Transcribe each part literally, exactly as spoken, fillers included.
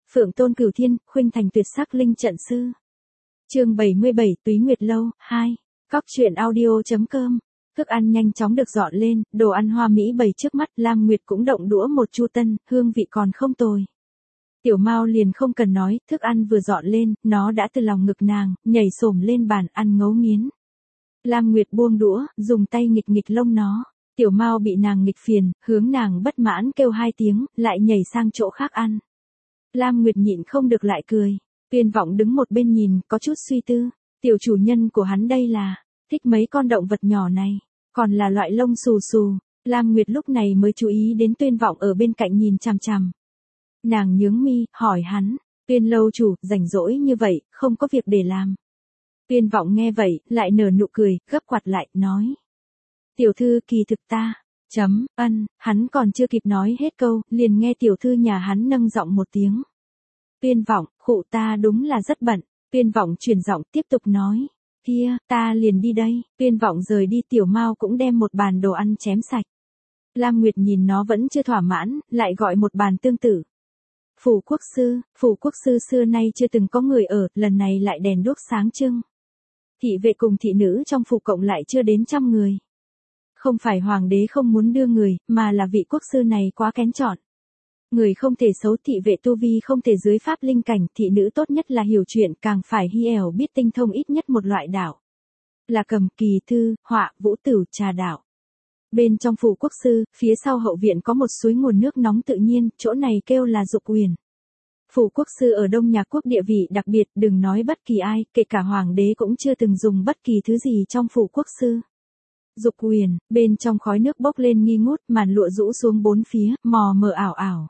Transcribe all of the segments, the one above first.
Phượng Tôn Cửu Thiên, khuynh thành tuyệt sắc linh trận sư. Chương bảy mươi bảy, Túy Nguyệt Lâu, hai. Cóc truyện audio.com. Thức ăn nhanh chóng được dọn lên, đồ ăn hoa mỹ bày trước mắt, Lam Nguyệt cũng động đũa một chu tân, hương vị còn không tồi. Tiểu Mao liền không cần nói, thức ăn vừa dọn lên, nó đã từ lòng ngực nàng, nhảy xổm lên bàn ăn ngấu nghiến. Lam Nguyệt buông đũa, dùng tay nghịch nghịch lông nó. Tiểu Mao bị nàng nghịch phiền, hướng nàng bất mãn kêu hai tiếng, lại nhảy sang chỗ khác ăn. Lam Nguyệt nhịn không được lại cười. Tuyên Vọng đứng một bên nhìn, có chút suy tư. Tiểu chủ nhân của hắn đây là, thích mấy con động vật nhỏ này, còn là loại lông xù xù. Lam Nguyệt lúc này mới chú ý đến Tuyên Vọng ở bên cạnh nhìn chằm chằm. Nàng nhướng mi, hỏi hắn, Tuyên lâu chủ, rảnh rỗi như vậy, không có việc để làm. Tuyên Vọng nghe vậy, lại nở nụ cười, gấp quạt lại, nói. Tiểu thư kỳ thực ta, chấm, ân, hắn còn chưa kịp nói hết câu, liền nghe tiểu thư nhà hắn nâng giọng một tiếng. Tuyên Vọng, khụ ta đúng là rất bận. Tuyên Vọng chuyển giọng tiếp tục nói. Kia, ta liền đi đây. Tuyên Vọng rời đi, Tiểu Mao cũng đem một bàn đồ ăn chém sạch. Lam Nguyệt nhìn nó vẫn chưa thỏa mãn, lại gọi một bàn tương tự. Phủ quốc sư, phủ quốc sư xưa nay chưa từng có người ở, lần này lại đèn đuốc sáng trưng. Thị vệ cùng thị nữ trong phủ cộng lại chưa đến trăm người. Không phải hoàng đế không muốn đưa người, mà là vị quốc sư này quá kén chọn. Người không thể xấu, thị vệ tu vi không thể dưới pháp linh cảnh, thị nữ tốt nhất là hiểu chuyện, càng phải hi ẻo biết tinh thông ít nhất một loại đạo. Là cầm, kỳ thư, họa, vũ tử, trà đạo. Bên trong phủ quốc sư, phía sau hậu viện có một suối nguồn nước nóng tự nhiên, chỗ này kêu là Dục Uyển. Phủ quốc sư ở Đông Nhạc quốc địa vị đặc biệt, đừng nói bất kỳ ai, kể cả hoàng đế cũng chưa từng dùng bất kỳ thứ gì trong phủ quốc sư. Dục Uyển, bên trong khói nước bốc lên nghi ngút, màn lụa rũ xuống bốn phía, mò mờ ảo ảo.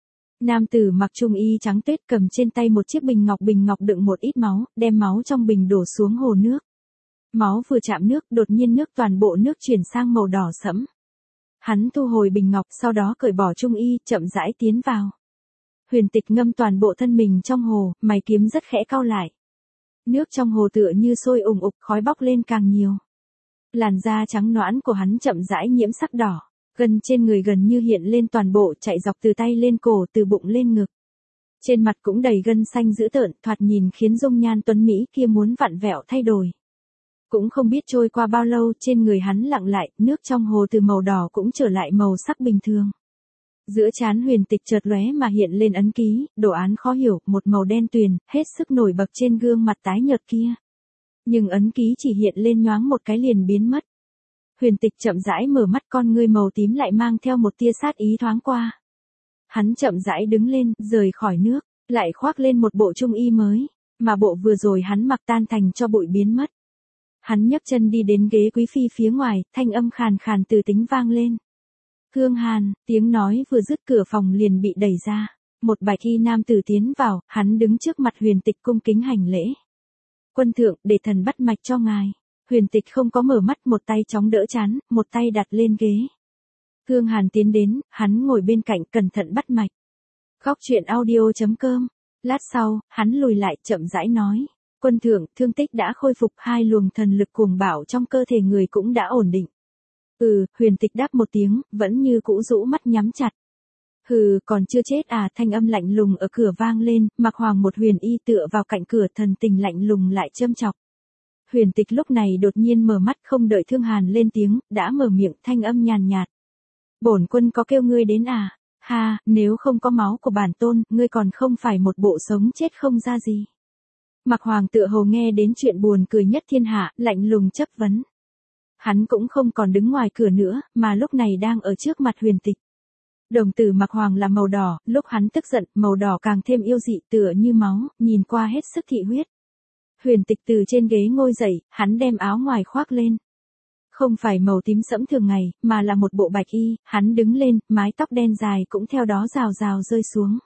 Nam tử mặc trung y trắng tuyết cầm trên tay một chiếc bình ngọc, bình ngọc đựng một ít máu, đem máu trong bình đổ xuống hồ nước. Máu vừa chạm nước, đột nhiên nước toàn bộ nước chuyển sang màu đỏ sẫm. Hắn thu hồi bình ngọc, sau đó cởi bỏ trung y, chậm rãi tiến vào. Huyền Tịch ngâm toàn bộ thân mình trong hồ, mày kiếm rất khẽ cau lại. Nước trong hồ tựa như sôi ùng ục, khói bốc lên càng nhiều. Làn da trắng nõn của hắn chậm rãi nhiễm sắc đỏ, gân trên người gần như hiện lên toàn bộ, chạy dọc từ tay lên cổ, từ bụng lên ngực. Trên mặt cũng đầy gân xanh dữ tợn, thoạt nhìn khiến dung nhan tuấn mỹ kia muốn vặn vẹo thay đổi. Cũng không biết trôi qua bao lâu, trên người hắn lặng lại, nước trong hồ từ màu đỏ cũng trở lại màu sắc bình thường. Giữa trán Huyền Tịch chợt lóe mà hiện lên ấn ký, đồ án khó hiểu, một màu đen tuyền, hết sức nổi bật trên gương mặt tái nhợt kia. Nhưng ấn ký chỉ hiện lên nhoáng một cái liền biến mất. Huyền Tịch chậm rãi mở mắt, con ngươi màu tím lại mang theo một tia sát ý thoáng qua. Hắn chậm rãi đứng lên, rời khỏi nước, lại khoác lên một bộ trung y mới, mà bộ vừa rồi hắn mặc tan thành cho bụi biến mất. Hắn nhấc chân đi đến ghế quý phi phía ngoài, thanh âm khàn khàn từ tính vang lên. Hương Hàn, tiếng nói vừa dứt, cửa phòng liền bị đẩy ra. Một bạch y nam tử tiến vào, hắn đứng trước mặt Huyền Tịch cung kính hành lễ. Quân thượng, để thần bắt mạch cho ngài. Huyền Tịch không có mở mắt, một tay chống đỡ trán, một tay đặt lên ghế. Hương Hàn tiến đến, hắn ngồi bên cạnh cẩn thận bắt mạch. Cóc truyện audio.com. Lát sau, hắn lùi lại chậm rãi nói. Quân thượng, thương tích đã khôi phục, hai luồng thần lực cuồng bạo trong cơ thể người cũng đã ổn định. Ừ, Huyền Tịch đáp một tiếng, vẫn như cũ rũ mắt nhắm chặt. Hừ, còn chưa chết à, thanh âm lạnh lùng ở cửa vang lên, Mạc Hoàng một huyền y tựa vào cạnh cửa, thần tình lạnh lùng lại châm chọc. Huyền Tịch lúc này đột nhiên mở mắt, không đợi Thương Hàn lên tiếng, đã mở miệng, thanh âm nhàn nhạt. Bổn quân có kêu ngươi đến à? Ha, nếu không có máu của bản tôn, ngươi còn không phải một bộ sống chết không ra gì. Mạc Hoàng tựa hồ nghe đến chuyện buồn cười nhất thiên hạ, lạnh lùng chất vấn. Hắn cũng không còn đứng ngoài cửa nữa, mà lúc này đang ở trước mặt Huyền Tịch. Đồng tử Mạc Hoàng là màu đỏ, lúc hắn tức giận, màu đỏ càng thêm yêu dị, tựa như máu, nhìn qua hết sức thị huyết. Huyền Tịch từ trên ghế ngồi dậy, hắn đem áo ngoài khoác lên. Không phải màu tím sẫm thường ngày, mà là một bộ bạch y, hắn đứng lên, mái tóc đen dài cũng theo đó rào rào rơi xuống.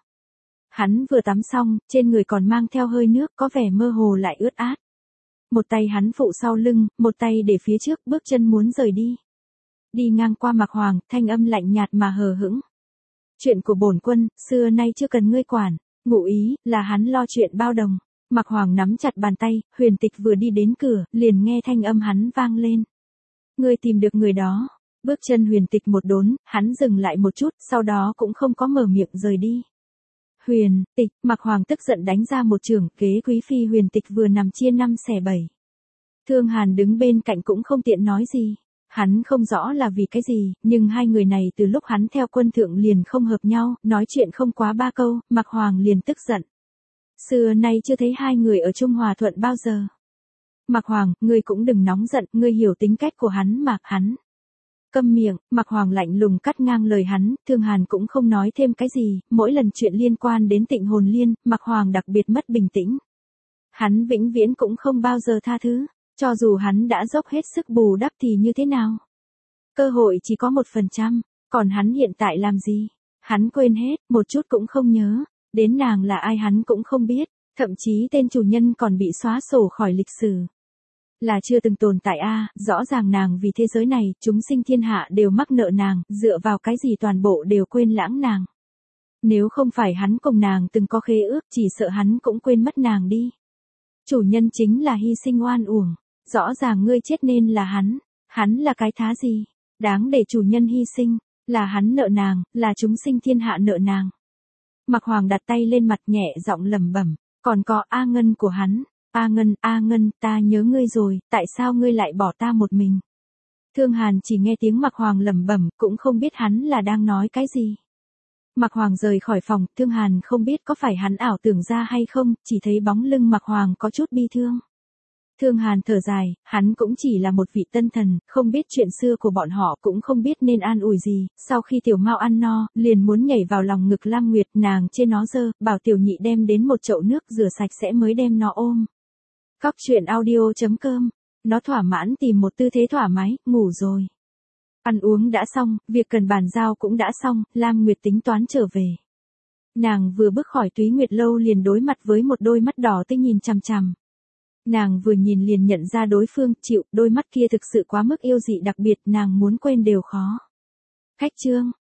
Hắn vừa tắm xong, trên người còn mang theo hơi nước, có vẻ mơ hồ lại ướt át. Một tay hắn phụ sau lưng, một tay để phía trước, bước chân muốn rời đi. Đi ngang qua Mạc Hoàng, thanh âm lạnh nhạt mà hờ hững. Chuyện của bổn quân, xưa nay chưa cần ngươi quản, ngụ ý, là hắn lo chuyện bao đồng. Mạc Hoàng nắm chặt bàn tay, Huyền Tịch vừa đi đến cửa, liền nghe thanh âm hắn vang lên. Ngươi tìm được người đó. Bước chân Huyền Tịch một đốn, hắn dừng lại một chút, sau đó cũng không có mở miệng rời đi. Huyền Tịch, Mạc Hoàng tức giận đánh ra một chưởng, kế quý phi Huyền Tịch vừa nằm chia năm xẻ bảy. Thương Hàn đứng bên cạnh cũng không tiện nói gì. Hắn không rõ là vì cái gì, nhưng hai người này từ lúc hắn theo quân thượng liền không hợp nhau, nói chuyện không quá ba câu, Mạc Hoàng liền tức giận. Xưa nay chưa thấy hai người ở chung hòa thuận bao giờ. Mạc Hoàng, ngươi cũng đừng nóng giận, ngươi hiểu tính cách của hắn mà, hắn. Câm miệng, Mạc Hoàng lạnh lùng cắt ngang lời hắn, Thương Hàn cũng không nói thêm cái gì, mỗi lần chuyện liên quan đến Tịnh Hồn Liên, Mạc Hoàng đặc biệt mất bình tĩnh. Hắn vĩnh viễn cũng không bao giờ tha thứ, cho dù hắn đã dốc hết sức bù đắp thì như thế nào. Cơ hội chỉ có một phần trăm, còn hắn hiện tại làm gì? Hắn quên hết, một chút cũng không nhớ, đến nàng là ai hắn cũng không biết, thậm chí tên chủ nhân còn bị xóa sổ khỏi lịch sử. Là chưa từng tồn tại a, à, rõ ràng nàng vì thế giới này, chúng sinh thiên hạ đều mắc nợ nàng, dựa vào cái gì toàn bộ đều quên lãng nàng. Nếu không phải hắn cùng nàng từng có khế ước, chỉ sợ hắn cũng quên mất nàng đi. Chủ nhân chính là hy sinh oan uổng, rõ ràng ngươi chết nên là hắn, hắn là cái thá gì, đáng để chủ nhân hy sinh, là hắn nợ nàng, là chúng sinh thiên hạ nợ nàng. Mạc Hoàng đặt tay lên mặt nhẹ giọng lẩm bẩm, còn có A Ngân của hắn. A Ngân, A Ngân, ta nhớ ngươi rồi, tại sao ngươi lại bỏ ta một mình? Thương Hàn chỉ nghe tiếng Mạc Hoàng lẩm bẩm, cũng không biết hắn là đang nói cái gì. Mạc Hoàng rời khỏi phòng, Thương Hàn không biết có phải hắn ảo tưởng ra hay không, chỉ thấy bóng lưng Mạc Hoàng có chút bi thương. Thương Hàn thở dài, hắn cũng chỉ là một vị tân thần, không biết chuyện xưa của bọn họ, cũng không biết nên an ủi gì, sau khi Tiểu Mao ăn no, liền muốn nhảy vào lòng ngực Lam Nguyệt, nàng chê nó dơ, bảo Tiểu Nhị đem đến một chậu nước rửa sạch sẽ mới đem nó ôm. Cóc truyện audio chấm com, nó thỏa mãn tìm một tư thế thoải mái, ngủ rồi. Ăn uống đã xong, việc cần bàn giao cũng đã xong, Lam Nguyệt tính toán trở về. Nàng vừa bước khỏi Túy Nguyệt lâu liền đối mặt với một đôi mắt đỏ tinh nhìn chằm chằm. Nàng vừa nhìn liền nhận ra đối phương, chịu, đôi mắt kia thực sự quá mức yêu dị đặc biệt, nàng muốn quên đều khó. Khách trương,